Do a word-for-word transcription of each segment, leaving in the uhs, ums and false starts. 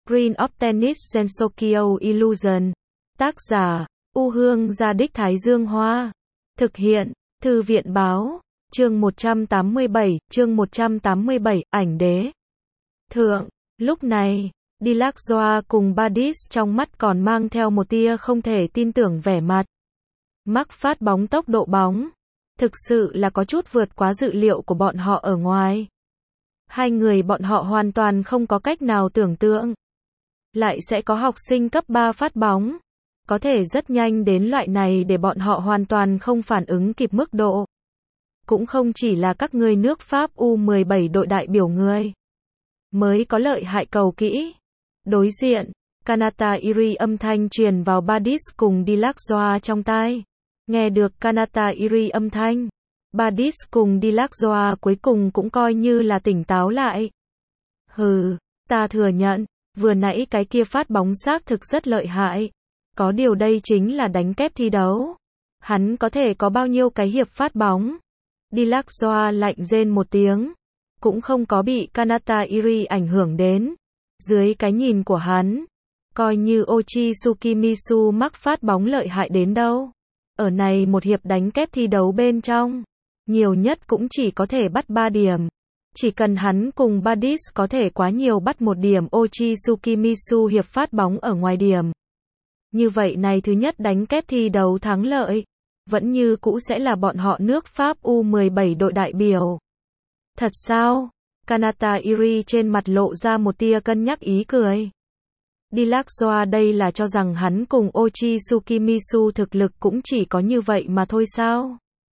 Green of Tennis Sensokyo Illusion. Tác giả, U Hương Gia Đích Thái Dương Hoa. Thực hiện, Thư viện Báo. Chương một trăm tám mươi bảy, chương một trăm tám mươi bảy, ảnh đế. Thượng, lúc này, Dillashaw cùng Badis trong mắt còn mang theo một tia không thể tin tưởng vẻ mặt. Mắc phát bóng tốc độ bóng, thực sự là có chút vượt quá dự liệu của bọn họ ở ngoài. Hai người bọn họ hoàn toàn không có cách nào tưởng tượng. Lại sẽ có học sinh cấp ba phát bóng. Có thể rất nhanh đến loại này để bọn họ hoàn toàn không phản ứng kịp mức độ. Cũng không chỉ là các người nước Pháp U mười bảy đội đại biểu người mới có lợi hại cầu kỹ. Đối diện, Kanata Iri âm thanh truyền vào Badis cùng Dillashaw trong tai. Nghe được Kanata Iri âm thanh, Badis cùng Dillashaw cuối cùng cũng coi như là tỉnh táo lại. Hừ, ta thừa nhận, vừa nãy cái kia phát bóng xác thực rất lợi hại. Có điều đây chính là đánh kép thi đấu. Hắn có thể có bao nhiêu cái hiệp phát bóng. Dillashaw lạnh rên một tiếng, cũng không có bị Kanata Iri ảnh hưởng đến. Dưới cái nhìn của hắn, coi như Ochi Tsukimisu mắc phát bóng lợi hại đến đâu. Ở này một hiệp đánh kép thi đấu bên trong, nhiều nhất cũng chỉ có thể bắt ba điểm. Chỉ cần hắn cùng Badis có thể quá nhiều bắt một điểm Ochi Tsukimisu hiệp phát bóng ở ngoài điểm. Như vậy này thứ nhất đánh kép thi đấu thắng lợi, vẫn như cũ sẽ là bọn họ nước Pháp U mười bảy đội đại biểu. Thật sao? Kanata Iri trên mặt lộ ra một tia cân nhắc ý cười. Dillashaw đây là cho rằng hắn cùng Ochi Tsukimisu thực lực cũng chỉ có như vậy mà thôi sao?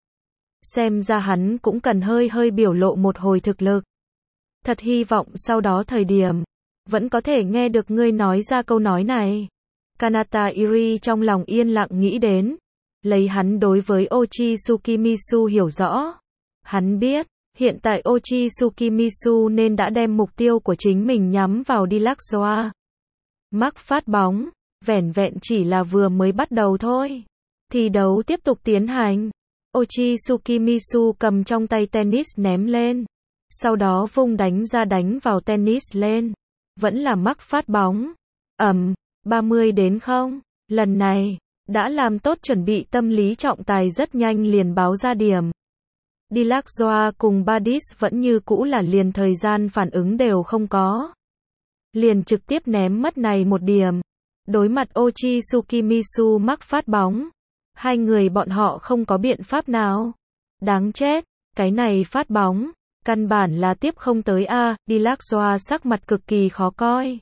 Xem ra hắn cũng cần hơi hơi biểu lộ một hồi thực lực. Thật hy vọng sau đó thời điểm, vẫn có thể nghe được ngươi nói ra câu nói này. Kanata Iri trong lòng yên lặng nghĩ đến. Lấy hắn đối với Ochi Tsukimisu hiểu rõ. Hắn biết, hiện tại Ochi Tsukimisu nên đã đem mục tiêu của chính mình nhắm vào Dillashaw. Mắc phát bóng, vẻn vẹn chỉ là vừa mới bắt đầu thôi. Thi đấu tiếp tục tiến hành. Ochi Tsukimisu cầm trong tay tennis ném lên. Sau đó vung đánh ra đánh vào tennis lên. Vẫn là mắc phát bóng. Ầm, ba mươi đến không. Lần này, đã làm tốt chuẩn bị tâm lý trọng tài rất nhanh liền báo ra điểm. Dillashaw cùng Badis vẫn như cũ là liền thời gian phản ứng đều không có. Liền trực tiếp ném mất này một điểm. Đối mặt Ochi Tsukimisu mắc phát bóng. Hai người bọn họ không có biện pháp nào. Đáng chết, cái này phát bóng, căn bản là tiếp không tới a. Dillashaw sắc mặt cực kỳ khó coi.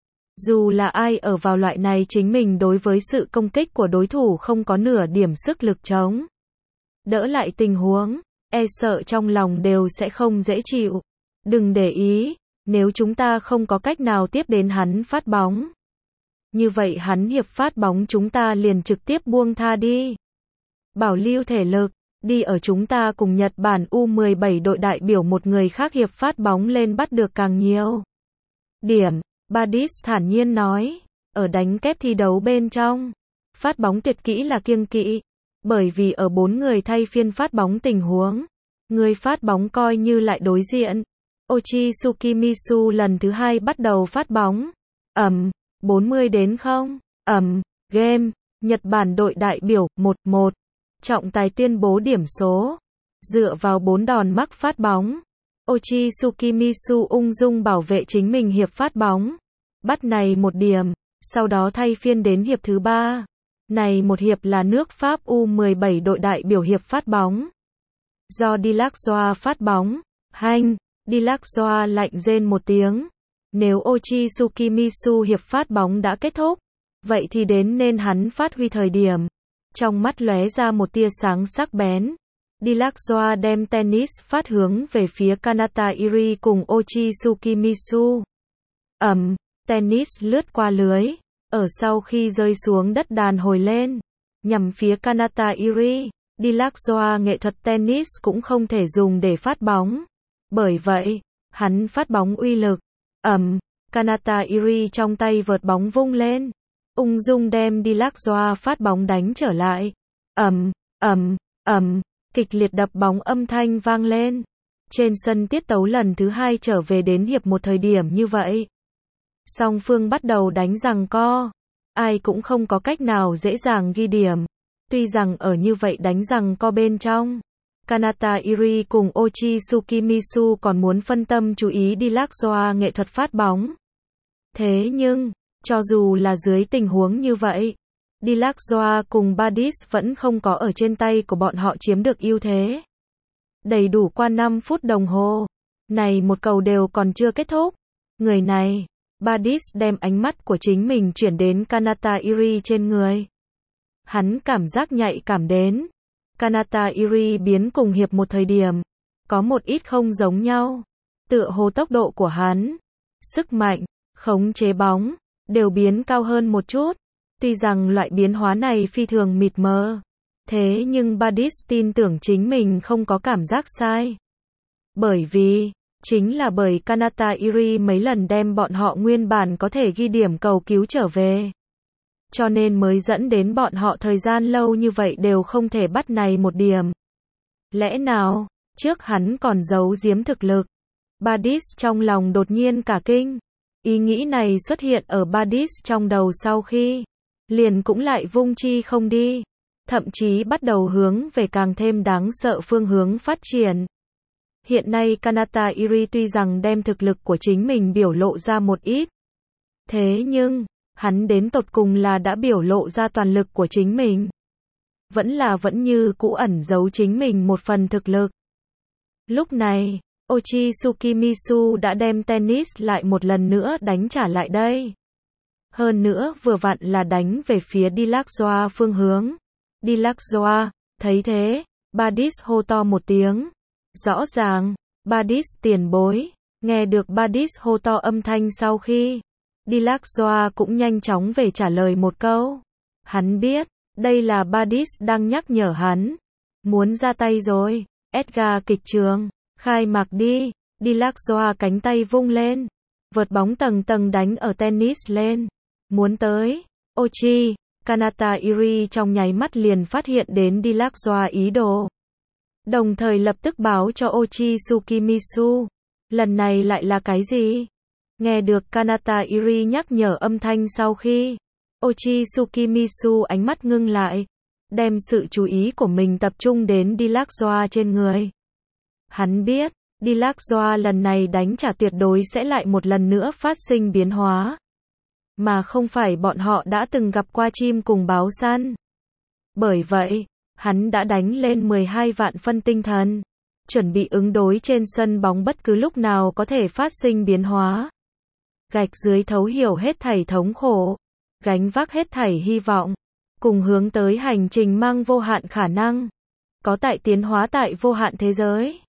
Dù là ai ở vào loại này chính mình đối với sự công kích của đối thủ không có nửa điểm sức lực chống đỡ lại tình huống, e sợ trong lòng đều sẽ không dễ chịu. Đừng để ý, nếu chúng ta không có cách nào tiếp đến hắn phát bóng. Như vậy hắn hiệp phát bóng chúng ta liền trực tiếp buông tha đi. Bảo lưu thể lực, đi ở chúng ta cùng Nhật Bản U mười bảy đội đại biểu một người khác hiệp phát bóng lên bắt được càng nhiều điểm. Badis thản nhiên nói, ở đánh kép thi đấu bên trong, phát bóng tuyệt kỹ là kiêng kỵ, bởi vì ở bốn người thay phiên phát bóng tình huống, người phát bóng coi như lại đối diện. Ochi Tsukimisu lần thứ hai bắt đầu phát bóng. Ầm, bốn mươi đến không. Ầm, game, Nhật Bản đội đại biểu, một một. Trọng tài tuyên bố điểm số. Dựa vào bốn đòn mắc phát bóng, Ochi Tsukimisu ung dung bảo vệ chính mình hiệp phát bóng. Bắt này một điểm, sau đó thay phiên đến hiệp thứ ba. Này một hiệp là nước Pháp U mười bảy đội đại biểu hiệp phát bóng. Do Dillashaw phát bóng, hanh, Dillashaw lạnh rên một tiếng. Nếu Ochi Tsukimisu hiệp phát bóng đã kết thúc, vậy thì đến nên hắn phát huy thời điểm. Trong mắt lóe ra một tia sáng sắc bén. Dillashaw đem tennis phát hướng về phía Kanata Iri cùng Ochi Tsukimisu. Ầm, tennis lướt qua lưới, ở sau khi rơi xuống đất đàn hồi lên, nhằm phía Kanata Iri. Dillashaw nghệ thuật tennis cũng không thể dùng để phát bóng. Bởi vậy, hắn phát bóng uy lực. Ầm, Kanata Iri trong tay vợt bóng vung lên, ung dung đem Dillashaw phát bóng đánh trở lại. Ầm, ầm, ầm. Kịch liệt đập bóng âm thanh vang lên. Trên sân tiết tấu lần thứ hai trở về đến hiệp một thời điểm như vậy. Song phương bắt đầu đánh giằng co. Ai cũng không có cách nào dễ dàng ghi điểm. Tuy rằng ở như vậy đánh giằng co bên trong, Kanata Iri cùng Ochi Tsukimisu còn muốn phân tâm chú ý Dillashaw nghệ thuật phát bóng. Thế nhưng, cho dù là dưới tình huống như vậy, Dillashaw cùng Badis vẫn không có ở trên tay của bọn họ chiếm được ưu thế. Đầy đủ qua năm phút đồng hồ. Này một cầu đều còn chưa kết thúc. Người này, Badis đem ánh mắt của chính mình chuyển đến Kanata Iri trên người. Hắn cảm giác nhạy cảm đến. Kanata Iri biến cùng hiệp một thời điểm. Có một ít không giống nhau. Tựa hồ tốc độ của hắn, sức mạnh, khống chế bóng, đều biến cao hơn một chút. Tuy rằng loại biến hóa này phi thường mịt mờ. Thế nhưng Badis tin tưởng chính mình không có cảm giác sai. Bởi vì, chính là bởi Kanata Iri mấy lần đem bọn họ nguyên bản có thể ghi điểm cầu cứu trở về. Cho nên mới dẫn đến bọn họ thời gian lâu như vậy đều không thể bắt này một điểm. Lẽ nào, trước hắn còn giấu giếm thực lực? Badis trong lòng đột nhiên cả kinh. Ý nghĩ này xuất hiện ở Badis trong đầu sau khi, liền cũng lại vung chi không đi. Thậm chí bắt đầu hướng về càng thêm đáng sợ phương hướng phát triển. Hiện nay Kanata Iri tuy rằng đem thực lực của chính mình biểu lộ ra một ít. Thế nhưng, hắn đến tột cùng là đã biểu lộ ra toàn lực của chính mình. Vẫn là vẫn như cũ ẩn giấu chính mình một phần thực lực. Lúc này, Ochi Tsukimisu đã đem tennis lại một lần nữa đánh trả lại đây. Hơn nữa vừa vặn là đánh về phía Dillashaw phương hướng. Dillashaw, thấy thế, Badis hô to một tiếng. Rõ ràng, Badis tiền bối, nghe được Badis hô to âm thanh sau khi, Dillashaw cũng nhanh chóng về trả lời một câu. Hắn biết, đây là Badis đang nhắc nhở hắn. Muốn ra tay rồi, Edgar kịch trường, khai mạc đi. Dillashaw cánh tay vung lên, vợt bóng tầng tầng đánh ở tennis lên. Muốn tới, Ochi, Kanata Iri trong nháy mắt liền phát hiện đến Dillashaw ý đồ. Đồng thời lập tức báo cho Ochi Tsukimisu. Lần này lại là cái gì? Nghe được Kanata Iri nhắc nhở âm thanh sau khi, Ochi Tsukimisu ánh mắt ngưng lại, đem sự chú ý của mình tập trung đến Dillashaw trên người. Hắn biết, Dillashaw lần này đánh trả tuyệt đối sẽ lại một lần nữa phát sinh biến hóa. Mà không phải bọn họ đã từng gặp qua chim cùng báo săn. Bởi vậy, hắn đã đánh lên mười hai vạn phân tinh thần, chuẩn bị ứng đối trên sân bóng bất cứ lúc nào có thể phát sinh biến hóa. Gạch dưới thấu hiểu hết thảy thống khổ, gánh vác hết thảy hy vọng, cùng hướng tới hành trình mang vô hạn khả năng, có tại tiến hóa tại vô hạn thế giới.